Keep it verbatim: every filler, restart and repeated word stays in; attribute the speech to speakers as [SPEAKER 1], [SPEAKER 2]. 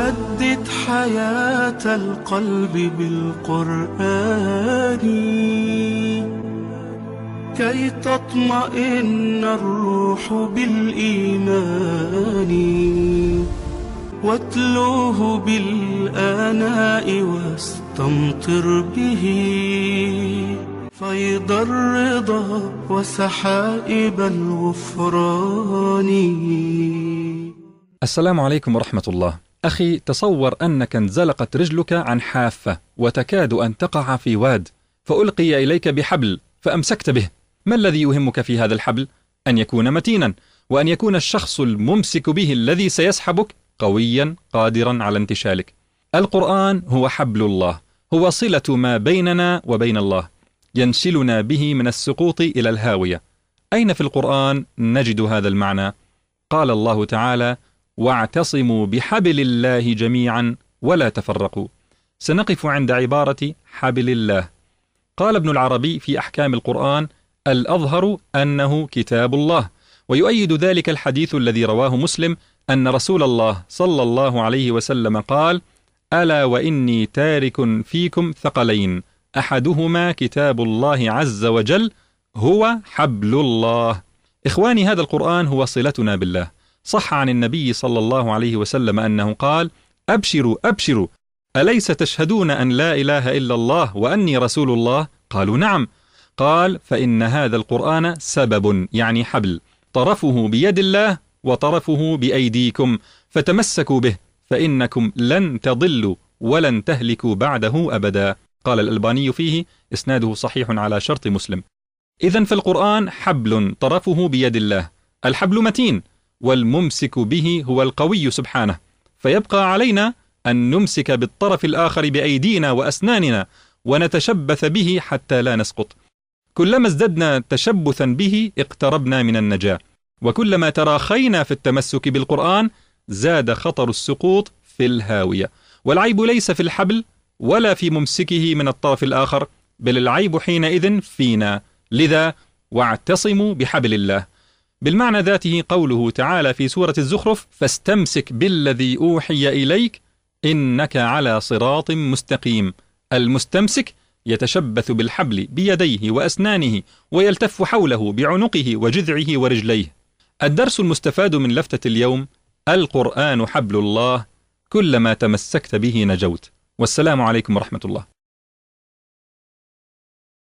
[SPEAKER 1] جدد حياة القلب بالقرآن كي تطمئن الروح بالإيمان، واتلوه بالآناء واستمطر به فيض الرضا وسحائب الغفران.
[SPEAKER 2] السلام عليكم ورحمة الله. أخي، تصور أنك انزلقت رجلك عن حافة وتكاد أن تقع في واد، فألقي إليك بحبل فأمسكت به. ما الذي يهمك في هذا الحبل؟ أن يكون متينا، وأن يكون الشخص الممسك به الذي سيسحبك قويا قادرا على انتشالك. القرآن هو حبل الله، هو صلة ما بيننا وبين الله، ينشلنا به من السقوط إلى الهاوية. أين في القرآن نجد هذا المعنى؟ قال الله تعالى: واعتصموا بحبل الله جميعا ولا تفرقوا. سنقف عند عبارة حبل الله. قال ابن العربي في أحكام القرآن: الأظهر أنه كتاب الله، ويؤيد ذلك الحديث الذي رواه مسلم أن رسول الله صلى الله عليه وسلم قال: ألا وإني تارك فيكم ثقلين، أحدهما كتاب الله عز وجل هو حبل الله. إخواني، هذا القرآن هو صلتنا بالله. صح عن النبي صلى الله عليه وسلم أنه قال: أبشروا أبشروا، أليس تشهدون أن لا إله إلا الله وأني رسول الله؟ قالوا نعم. قال: فإن هذا القرآن سبب، يعني حبل، طرفه بيد الله وطرفه بأيديكم، فتمسكوا به فإنكم لن تضلوا ولن تهلكوا بعده أبدا. قال الألباني فيه: إسناده صحيح على شرط مسلم. إذن في القرآن حبل طرفه بيد الله، الحبل متين، والممسك به هو القوي سبحانه، فيبقى علينا أن نمسك بالطرف الآخر بأيدينا وأسناننا ونتشبث به حتى لا نسقط. كلما ازددنا تشبثا به اقتربنا من النجاة، وكلما تراخينا في التمسك بالقرآن زاد خطر السقوط في الهاوية. والعيب ليس في الحبل ولا في ممسكه من الطرف الآخر، بل العيب حينئذ فينا. لذا واعتصموا بحبل الله. بالمعنى ذاته قوله تعالى في سورة الزخرف: فاستمسك بالذي أوحي إليك إنك على صراط مستقيم. المستمسك يتشبث بالحبل بيديه وأسنانه، ويلتف حوله بعنقه وجذعه ورجليه. الدرس المستفاد من لفتة اليوم: القرآن حبل الله، كلما تمسكت به نجوت. والسلام عليكم ورحمة الله.